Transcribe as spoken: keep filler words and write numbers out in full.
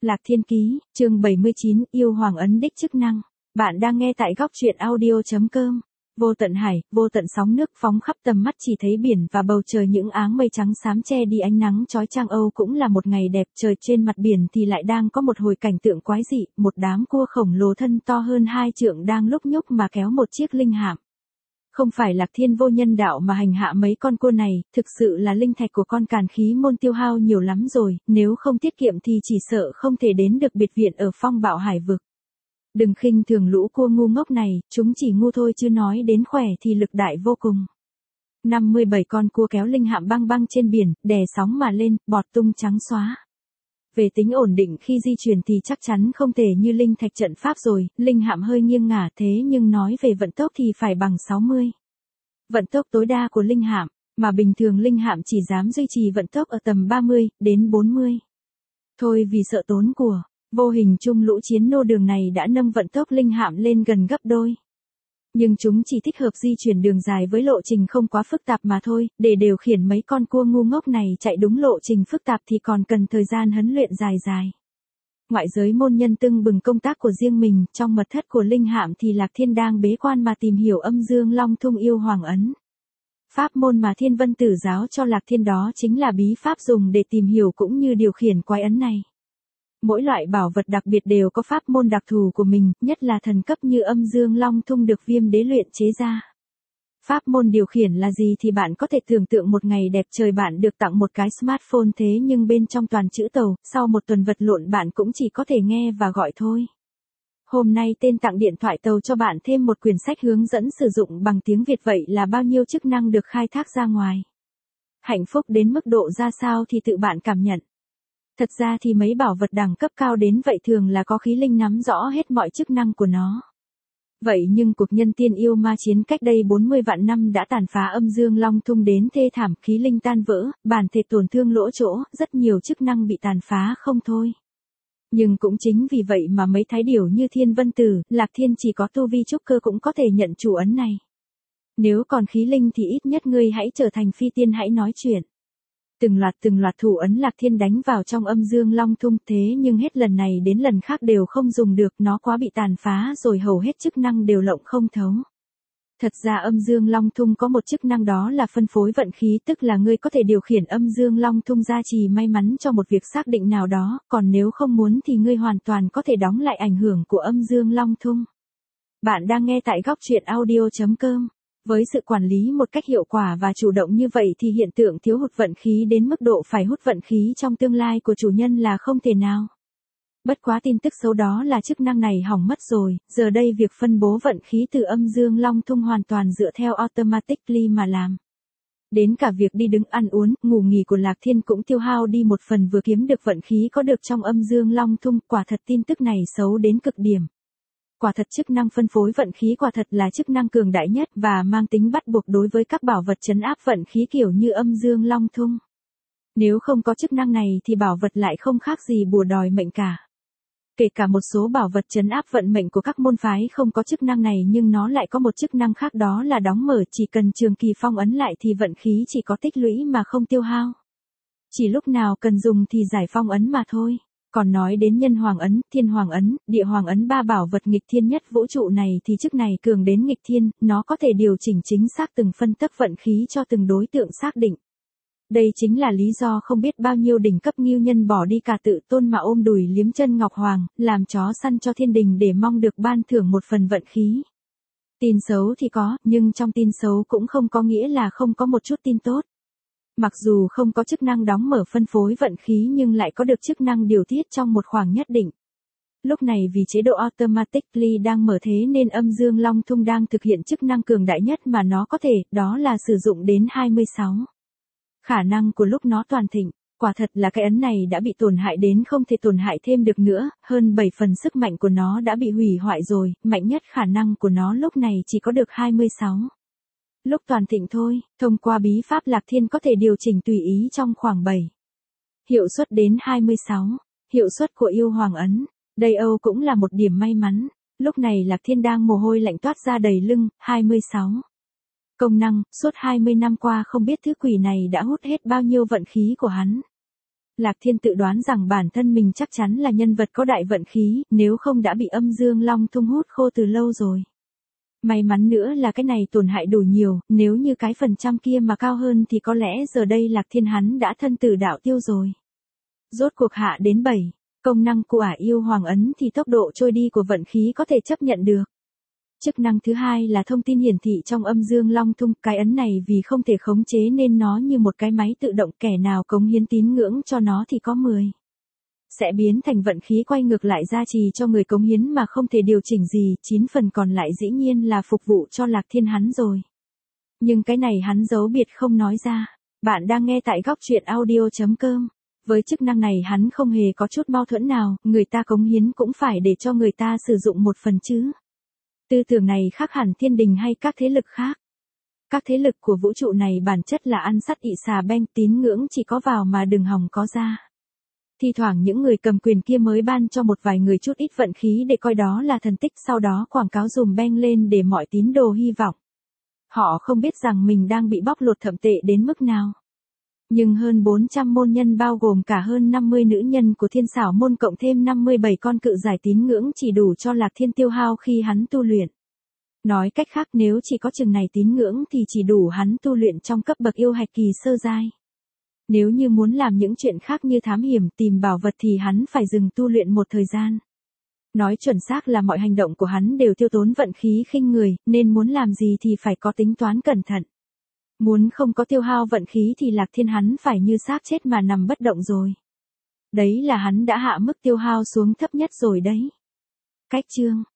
Lạc Thiên Ký, chương bảy mươi chín, yêu hoàng ấn đích chức năng. Bạn đang nghe tại góc truyện audio chấm com. Vô tận hải, vô tận sóng nước phóng khắp tầm mắt chỉ thấy biển và bầu trời những áng mây trắng xám che đi ánh nắng chói chang. Âu cũng là một ngày đẹp, trời trên mặt biển thì lại đang có một hồi cảnh tượng quái dị, một đám cua khổng lồ thân to hơn hai trượng đang lúc nhúc mà kéo một chiếc linh hạm. Không phải Lạc Thiên vô nhân đạo mà hành hạ mấy con cua này, thực sự là linh thạch của con càn khí môn tiêu hao nhiều lắm rồi, nếu không tiết kiệm thì chỉ sợ không thể đến được biệt viện ở phong bạo hải vực. Đừng khinh thường lũ cua ngu ngốc này, chúng chỉ ngu thôi chứ nói đến khỏe thì lực đại vô cùng. năm mươi bảy con cua kéo linh hạm băng băng trên biển, đè sóng mà lên, bọt tung trắng xóa. Về tính ổn định khi di chuyển thì chắc chắn không thể như linh thạch trận pháp rồi, linh hạm hơi nghiêng ngả thế nhưng nói về vận tốc thì phải bằng sáu mươi. Vận tốc tối đa của linh hạm, mà bình thường linh hạm chỉ dám duy trì vận tốc ở tầm ba mươi đến bốn mươi. Thôi vì sợ tốn của, vô hình chung lũ chiến nô đường này đã nâng vận tốc linh hạm lên gần gấp đôi. Nhưng chúng chỉ thích hợp di chuyển đường dài với lộ trình không quá phức tạp mà thôi, để điều khiển mấy con cua ngu ngốc này chạy đúng lộ trình phức tạp thì còn cần thời gian huấn luyện dài dài. Ngoại giới môn nhân tưng bừng công tác của riêng mình, trong mật thất của linh hạm thì Lạc Thiên đang bế quan mà tìm hiểu âm dương long thung yêu hoàng ấn. Pháp môn mà Thiên Vân Tử giáo cho Lạc Thiên đó chính là bí pháp dùng để tìm hiểu cũng như điều khiển quái ấn này. Mỗi loại bảo vật đặc biệt đều có pháp môn đặc thù của mình, nhất là thần cấp như âm dương long thung được Viêm Đế luyện chế ra. Pháp môn điều khiển là gì thì bạn có thể tưởng tượng một ngày đẹp trời bạn được tặng một cái smartphone thế nhưng bên trong toàn chữ tàu, sau một tuần vật lộn bạn cũng chỉ có thể nghe và gọi thôi. Hôm nay tên tặng điện thoại tàu cho bạn thêm một quyển sách hướng dẫn sử dụng bằng tiếng Việt, vậy là bao nhiêu chức năng được khai thác ra ngoài. Hạnh phúc đến mức độ ra sao thì tự bạn cảm nhận. Thật ra thì mấy bảo vật đẳng cấp cao đến vậy thường là có khí linh nắm rõ hết mọi chức năng của nó. Vậy nhưng cuộc nhân tiên yêu ma chiến cách đây bốn mươi vạn năm đã tàn phá âm dương long thung đến thê thảm, khí linh tan vỡ, bản thể tổn thương lỗ chỗ, rất nhiều chức năng bị tàn phá không thôi. Nhưng cũng chính vì vậy mà mấy thái điểu như Thiên Vân Tử, Lạc Thiên chỉ có tu vi trúc cơ cũng có thể nhận chủ ấn này. Nếu còn khí linh thì ít nhất ngươi hãy trở thành phi tiên hãy nói chuyện. Từng loạt từng loạt thủ ấn Lạc Thiên đánh vào trong âm dương long thung thế nhưng hết lần này đến lần khác đều không dùng được, nó quá bị tàn phá rồi hầu hết chức năng đều lộng không thấu. Thật ra âm dương long thung có một chức năng đó là phân phối vận khí, tức là ngươi có thể điều khiển âm dương long thung gia trì may mắn cho một việc xác định nào đó, còn nếu không muốn thì ngươi hoàn toàn có thể đóng lại ảnh hưởng của âm dương long thung. Bạn đang nghe tại góc truyện audio chấm com. Với sự quản lý một cách hiệu quả và chủ động như vậy thì hiện tượng thiếu hụt vận khí đến mức độ phải hút vận khí trong tương lai của chủ nhân là không thể nào. Bất quá tin tức xấu đó là chức năng này hỏng mất rồi, giờ đây việc phân bố vận khí từ âm dương long thung hoàn toàn dựa theo automatically mà làm. Đến cả việc đi đứng ăn uống, ngủ nghỉ của Lạc Thiên cũng tiêu hao đi một phần vừa kiếm được vận khí có được trong âm dương long thung, quả thật tin tức này xấu đến cực điểm. Quả thật chức năng phân phối vận khí quả thật là chức năng cường đại nhất và mang tính bắt buộc đối với các bảo vật trấn áp vận khí kiểu như âm dương long thung. Nếu không có chức năng này thì bảo vật lại không khác gì bùa đòi mệnh cả. Kể cả một số bảo vật trấn áp vận mệnh của các môn phái không có chức năng này nhưng nó lại có một chức năng khác, đó là đóng mở, chỉ cần trường kỳ phong ấn lại thì vận khí chỉ có tích lũy mà không tiêu hao. Chỉ lúc nào cần dùng thì giải phong ấn mà thôi. Còn nói đến nhân hoàng ấn, thiên hoàng ấn, địa hoàng ấn, ba bảo vật nghịch thiên nhất vũ trụ này thì chức này cường đến nghịch thiên, nó có thể điều chỉnh chính xác từng phân tấc vận khí cho từng đối tượng xác định. Đây chính là lý do không biết bao nhiêu đỉnh cấp ngưu nhân bỏ đi cả tự tôn mà ôm đùi liếm chân ngọc hoàng, làm chó săn cho thiên đình để mong được ban thưởng một phần vận khí. Tin xấu thì có, nhưng trong tin xấu cũng không có nghĩa là không có một chút tin tốt. Mặc dù không có chức năng đóng mở phân phối vận khí nhưng lại có được chức năng điều tiết trong một khoảng nhất định. Lúc này vì chế độ automatically đang mở thế nên âm dương long thung đang thực hiện chức năng cường đại nhất mà nó có thể, đó là sử dụng đến hai mươi sáu. Khả năng của lúc nó toàn thịnh, quả thật là cái ấn này đã bị tổn hại đến không thể tổn hại thêm được nữa, hơn bảy phần sức mạnh của nó đã bị hủy hoại rồi, mạnh nhất khả năng của nó lúc này chỉ có được hai mươi sáu. Lúc toàn thịnh thôi, thông qua bí pháp Lạc Thiên có thể điều chỉnh tùy ý trong khoảng bảy. Hiệu suất đến hai mươi sáu. Hiệu suất của yêu hoàng ấn. Đây Âu cũng là một điểm may mắn. Lúc này Lạc Thiên đang mồ hôi lạnh toát ra đầy lưng, hai mươi sáu. Công năng, suốt hai mươi năm qua không biết thứ quỷ này đã hút hết bao nhiêu vận khí của hắn. Lạc Thiên tự đoán rằng bản thân mình chắc chắn là nhân vật có đại vận khí, nếu không đã bị âm dương long thung hút khô từ lâu rồi. May mắn nữa là cái này tổn hại đủ nhiều, nếu như cái phần trăm kia mà cao hơn thì có lẽ giờ đây Lạc Thiên hắn đã thân tử đạo tiêu rồi. Rốt cuộc hạ đến bảy, công năng của ả yêu hoàng ấn thì tốc độ trôi đi của vận khí có thể chấp nhận được. Chức năng thứ hai là thông tin hiển thị trong âm dương long thung, cái ấn này vì không thể khống chế nên nó như một cái máy tự động, kẻ nào cống hiến tín ngưỡng cho nó thì có mười. Sẽ biến thành vận khí quay ngược lại gia trì cho người cống hiến mà không thể điều chỉnh gì, chín phần còn lại dĩ nhiên là phục vụ cho Lạc Thiên hắn rồi. Nhưng cái này hắn giấu biệt không nói ra. Bạn đang nghe tại góc truyện audio chấm com. Với chức năng này hắn không hề có chút mâu thuẫn nào, người ta cống hiến cũng phải để cho người ta sử dụng một phần chứ. Tư tưởng này khác hẳn thiên đình hay các thế lực khác. Các thế lực của vũ trụ này bản chất là ăn sắt ị xà beng, tín ngưỡng chỉ có vào mà đừng hòng có ra. Thi thoảng những người cầm quyền kia mới ban cho một vài người chút ít vận khí để coi đó là thần tích, sau đó quảng cáo dùm beng lên để mọi tín đồ hy vọng. Họ không biết rằng mình đang bị bóc lột thậm tệ đến mức nào. Nhưng hơn bốn trăm môn nhân bao gồm cả hơn năm mươi nữ nhân của Thiên Xảo môn cộng thêm năm mươi bảy con cự giải tín ngưỡng chỉ đủ cho Lạc Thiên tiêu hao khi hắn tu luyện. Nói cách khác, nếu chỉ có chừng này tín ngưỡng thì chỉ đủ hắn tu luyện trong cấp bậc yêu hạch kỳ sơ giai. Nếu như muốn làm những chuyện khác như thám hiểm, tìm bảo vật thì hắn phải dừng tu luyện một thời gian. Nói chuẩn xác là mọi hành động của hắn đều tiêu tốn vận khí khinh người, nên muốn làm gì thì phải có tính toán cẩn thận. Muốn không có tiêu hao vận khí thì Lạc Thiên hắn phải như xác chết mà nằm bất động rồi. Đấy là hắn đã hạ mức tiêu hao xuống thấp nhất rồi đấy. Cách chương